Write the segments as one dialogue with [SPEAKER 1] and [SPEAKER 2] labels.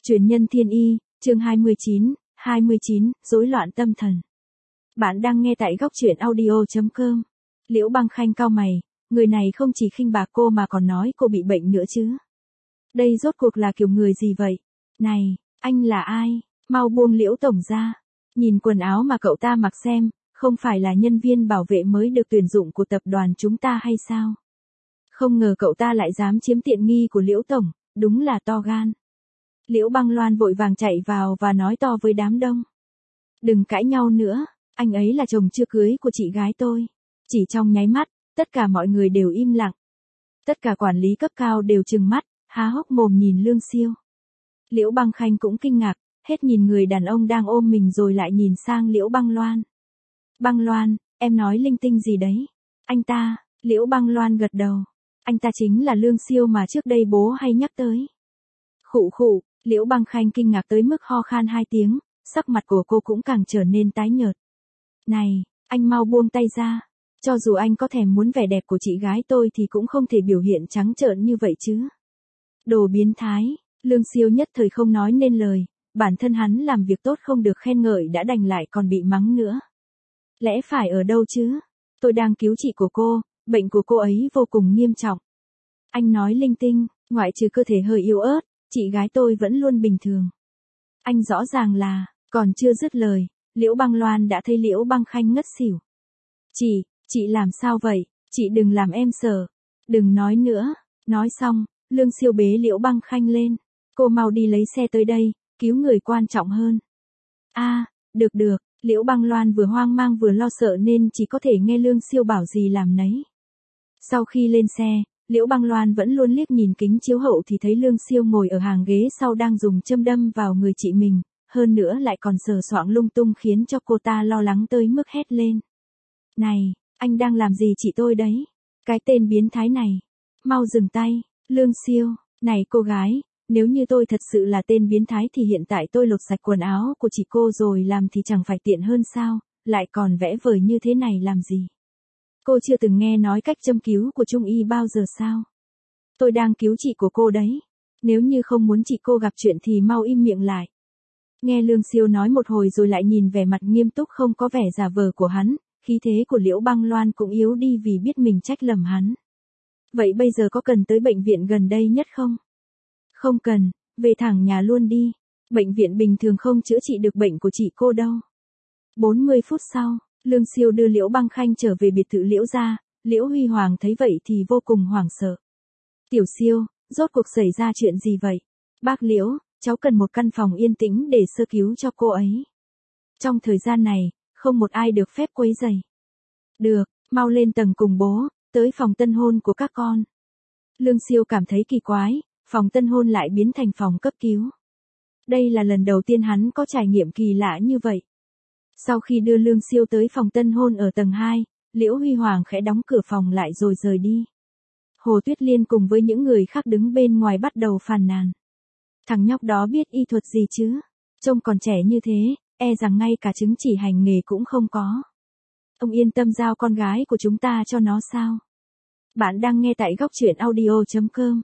[SPEAKER 1] Truyền nhân thiên y, chương 29, rối loạn tâm thần. Bạn đang nghe tại góc truyện audio.com. Liễu Băng Khanh cau mày, người này không chỉ khinh bạc cô mà còn nói cô bị bệnh nữa chứ. Đây rốt cuộc là kiểu người gì vậy? Này, anh là ai? Mau buông Liễu tổng ra. Nhìn quần áo mà cậu ta mặc xem, không phải là nhân viên bảo vệ mới được tuyển dụng của tập đoàn chúng ta hay sao? Không ngờ cậu ta lại dám chiếm tiện nghi của Liễu tổng, đúng là to gan. Liễu Băng Loan vội vàng chạy vào và nói to với đám đông. Đừng cãi nhau nữa, anh ấy là chồng chưa cưới của chị gái tôi. Chỉ trong nháy mắt, tất cả mọi người đều im lặng. Tất cả quản lý cấp cao đều trừng mắt, há hốc mồm nhìn Lương Siêu. Liễu Băng Khanh cũng kinh ngạc, hết nhìn người đàn ông đang ôm mình rồi lại nhìn sang Liễu Băng Loan. Băng Loan, em nói linh tinh gì đấy? Anh ta, Liễu Băng Loan gật đầu. Anh ta chính là Lương Siêu mà trước đây bố hay nhắc tới. Khụ khụ, Liễu Băng Khanh kinh ngạc tới mức ho khan 2 tiếng, sắc mặt của cô cũng càng trở nên tái nhợt. Này, anh mau buông tay ra. Cho dù anh có thèm muốn vẻ đẹp của chị gái tôi thì cũng không thể biểu hiện trắng trợn như vậy chứ. Đồ biến thái, Lương Siêu nhất thời không nói nên lời, bản thân hắn làm việc tốt không được khen ngợi đã đành lại còn bị mắng nữa. Lẽ phải ở đâu chứ? Tôi đang cứu chị của cô, bệnh của cô ấy vô cùng nghiêm trọng. Anh nói linh tinh, ngoại trừ cơ thể hơi yếu ớt, chị gái tôi vẫn luôn bình thường. Anh rõ ràng là, còn chưa dứt lời, Liễu Băng Loan đã thấy Liễu Băng Khanh ngất xỉu. Chị làm sao vậy? Chị đừng làm em sợ. Đừng nói nữa. Nói xong, Lương Siêu bế Liễu Băng Khanh lên. Cô mau đi lấy xe tới đây, cứu người quan trọng hơn. Được, Liễu Băng Loan vừa hoang mang vừa lo sợ nên chỉ có thể nghe Lương Siêu bảo gì làm nấy. Sau khi lên xe, Liễu Băng Loan vẫn luôn liếc nhìn kính chiếu hậu thì thấy Lương Siêu ngồi ở hàng ghế sau đang dùng châm đâm vào người chị mình, hơn nữa lại còn sờ soạng lung tung khiến cho cô ta lo lắng tới mức hét lên. Này, anh đang làm gì chị tôi đấy? Cái tên biến thái này. Mau dừng tay, Lương Siêu. Này cô gái, nếu như tôi thật sự là tên biến thái thì hiện tại tôi lột sạch quần áo của chị cô rồi làm thì chẳng phải tiện hơn sao, lại còn vẽ vời như thế này làm gì? Cô chưa từng nghe nói cách châm cứu của Trung y bao giờ sao? Tôi đang cứu chị của cô đấy. Nếu như không muốn chị cô gặp chuyện thì mau im miệng lại. Nghe Lương Siêu nói một hồi rồi lại nhìn vẻ mặt nghiêm túc không có vẻ giả vờ của hắn, khí thế của Liễu Băng Loan cũng yếu đi vì biết mình trách lầm hắn. Vậy bây giờ có cần tới bệnh viện gần đây nhất không? Không cần, về thẳng nhà luôn đi. Bệnh viện bình thường không chữa trị được bệnh của chị cô đâu. 40 phút sau, Lương Siêu đưa Liễu Băng Khanh trở về biệt thự Liễu gia. Liễu Huy Hoàng thấy vậy thì vô cùng hoảng sợ. Tiểu Siêu, rốt cuộc xảy ra chuyện gì vậy? Bác Liễu, cháu cần một căn phòng yên tĩnh để sơ cứu cho cô ấy. Trong thời gian này, không một ai được phép quấy rầy. Được, mau lên tầng cùng bố, tới phòng tân hôn của các con. Lương Siêu cảm thấy kỳ quái, phòng tân hôn lại biến thành phòng cấp cứu. Đây là lần đầu tiên hắn có trải nghiệm kỳ lạ như vậy. Sau khi đưa Lương Siêu tới phòng tân hôn ở tầng 2, Liễu Huy Hoàng khẽ đóng cửa phòng lại rồi rời đi. Hồ Tuyết Liên cùng với những người khác đứng bên ngoài bắt đầu phàn nàn. Thằng nhóc đó biết y thuật gì chứ? Trông còn trẻ như thế, e rằng ngay cả chứng chỉ hành nghề cũng không có. Ông yên tâm giao con gái của chúng ta cho nó sao? Bạn đang nghe tại góc truyện audio.com.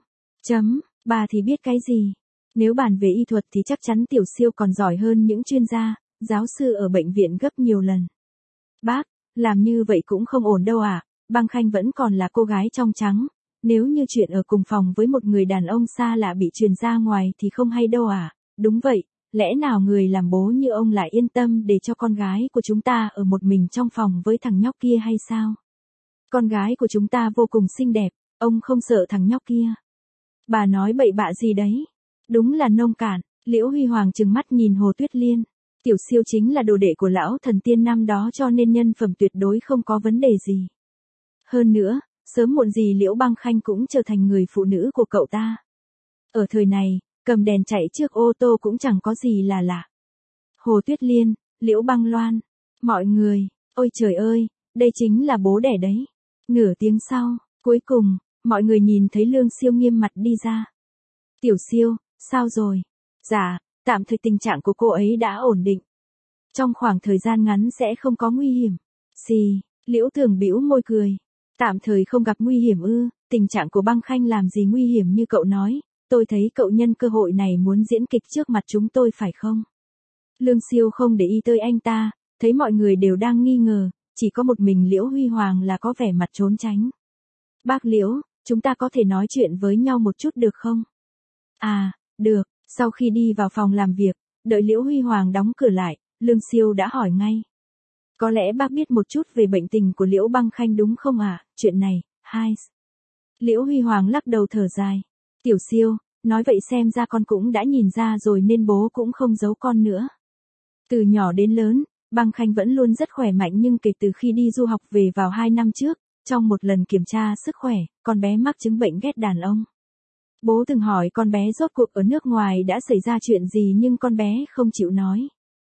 [SPEAKER 1] Bà thì biết cái gì? Nếu bàn về y thuật thì chắc chắn Tiểu Siêu còn giỏi hơn những chuyên gia, giáo sư ở bệnh viện gấp nhiều lần. Bác, làm như vậy cũng không ổn đâu à, Băng Khanh vẫn còn là cô gái trong trắng. Nếu như chuyện ở cùng phòng với một người đàn ông xa lạ bị truyền ra ngoài thì không hay đâu à, đúng vậy, lẽ nào người làm bố như ông lại yên tâm để cho con gái của chúng ta ở một mình trong phòng với thằng nhóc kia hay sao? Con gái của chúng ta vô cùng xinh đẹp, ông không sợ thằng nhóc kia. Bà nói bậy bạ gì đấy? Đúng là nông cạn, Liễu Huy Hoàng trừng mắt nhìn Hồ Tuyết Liên. Tiểu Siêu chính là đồ đệ của lão thần tiên năm đó cho nên nhân phẩm tuyệt đối không có vấn đề gì. Hơn nữa, sớm muộn gì Liễu Băng Khanh cũng trở thành người phụ nữ của cậu ta. Ở thời này, cầm đèn chạy trước ô tô cũng chẳng có gì là lạ. Hồ Tuyết Liên, Liễu Băng Loan, mọi người, ôi trời ơi, đây chính là bố đẻ đấy. Nửa tiếng sau, cuối cùng, mọi người nhìn thấy Lương Siêu nghiêm mặt đi ra. Tiểu Siêu, sao rồi? Dạ, tạm thời tình trạng của cô ấy đã ổn định. Trong khoảng thời gian ngắn sẽ không có nguy hiểm. Liễu Thường bĩu môi cười. Tạm thời không gặp nguy hiểm ư? Tình trạng của Băng Khanh làm gì nguy hiểm như cậu nói, tôi thấy cậu nhân cơ hội này muốn diễn kịch trước mặt chúng tôi phải không? Lương Siêu không để ý tới anh ta, thấy mọi người đều đang nghi ngờ, chỉ có một mình Liễu Huy Hoàng là có vẻ mặt trốn tránh. Bác Liễu, chúng ta có thể nói chuyện với nhau một chút được không? À, được, sau khi đi vào phòng làm việc, đợi Liễu Huy Hoàng đóng cửa lại, Lương Siêu đã hỏi ngay. Có lẽ bác biết một chút về bệnh tình của Liễu Băng Khanh đúng không ạ? Chuyện này, hai. Liễu Huy Hoàng lắc đầu thở dài. Tiểu Siêu, nói vậy xem ra con cũng đã nhìn ra rồi nên bố cũng không giấu con nữa. Từ nhỏ đến lớn, Băng Khanh vẫn luôn rất khỏe mạnh nhưng kể từ khi đi du học về vào 2 năm trước, trong một lần kiểm tra sức khỏe, con bé mắc chứng bệnh ghét đàn ông. Bố từng hỏi con bé rốt cuộc ở nước ngoài đã xảy ra chuyện gì nhưng con bé không chịu nói.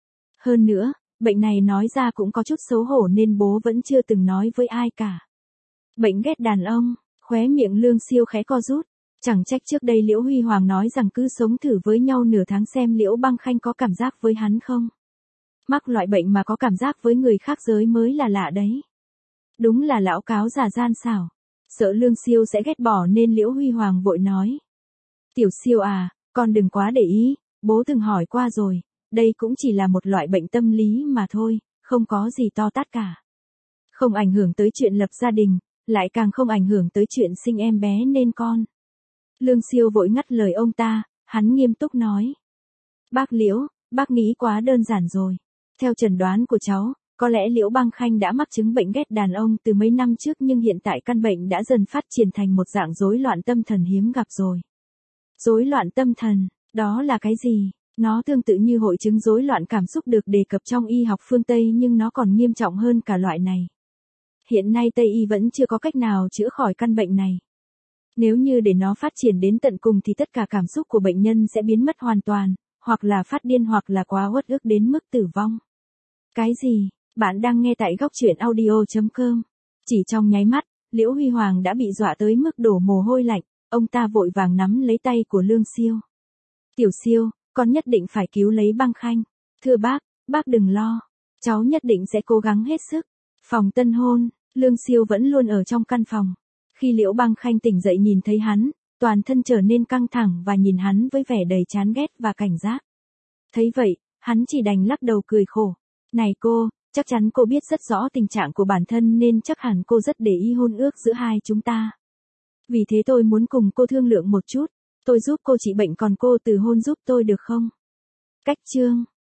[SPEAKER 1] Hơn nữa, bệnh này nói ra cũng có chút xấu hổ nên bố vẫn chưa từng nói với ai cả. Bệnh ghét đàn ông, khóe miệng Lương Siêu khẽ co rút. Chẳng trách trước đây Liễu Huy Hoàng nói rằng cứ sống thử với nhau nửa tháng xem Liễu Băng Khanh có cảm giác với hắn không. Mắc loại bệnh mà có cảm giác với người khác giới mới là lạ đấy. Đúng là lão cáo già gian xảo. Sợ Lương Siêu sẽ ghét bỏ nên Liễu Huy Hoàng vội nói. Tiểu Siêu à, con đừng quá để ý, bố từng hỏi qua rồi, đây cũng chỉ là một loại bệnh tâm lý mà thôi, không có gì to tát cả. Không ảnh hưởng tới chuyện lập gia đình, lại càng không ảnh hưởng tới chuyện sinh em bé nên con. Lương Siêu vội ngắt lời ông ta, hắn nghiêm túc nói. Bác Liễu, bác nghĩ quá đơn giản rồi. Theo chẩn đoán của cháu, có lẽ Liễu Băng Khanh đã mắc chứng bệnh ghét đàn ông từ mấy năm trước nhưng hiện tại căn bệnh đã dần phát triển thành một dạng rối loạn tâm thần hiếm gặp rồi. Rối loạn tâm thần, đó là cái gì? Nó tương tự như hội chứng rối loạn cảm xúc được đề cập trong y học phương Tây nhưng nó còn nghiêm trọng hơn cả loại này. Hiện nay Tây y vẫn chưa có cách nào chữa khỏi căn bệnh này. Nếu như để nó phát triển đến tận cùng thì tất cả cảm xúc của bệnh nhân sẽ biến mất hoàn toàn, hoặc là phát điên hoặc là quá uất ức đến mức tử vong. Cái gì? Bạn đang nghe tại góc truyện audio.com. Chỉ trong nháy mắt, Liễu Huy Hoàng đã bị dọa tới mức đổ mồ hôi lạnh, ông ta vội vàng nắm lấy tay của Lương Siêu. Tiểu Siêu, con nhất định phải cứu lấy Băng Khanh. Thưa bác đừng lo. Cháu nhất định sẽ cố gắng hết sức. Phòng tân hôn, Lương Siêu vẫn luôn ở trong căn phòng. Khi Liễu Băng Khanh tỉnh dậy nhìn thấy hắn, toàn thân trở nên căng thẳng và nhìn hắn với vẻ đầy chán ghét và cảnh giác. Thấy vậy, hắn chỉ đành lắc đầu cười khổ. Này cô, chắc chắn cô biết rất rõ tình trạng của bản thân nên chắc hẳn cô rất để ý hôn ước giữa hai chúng ta. Vì thế tôi muốn cùng cô thương lượng một chút, tôi giúp cô trị bệnh còn cô từ hôn giúp tôi được không? Cách chương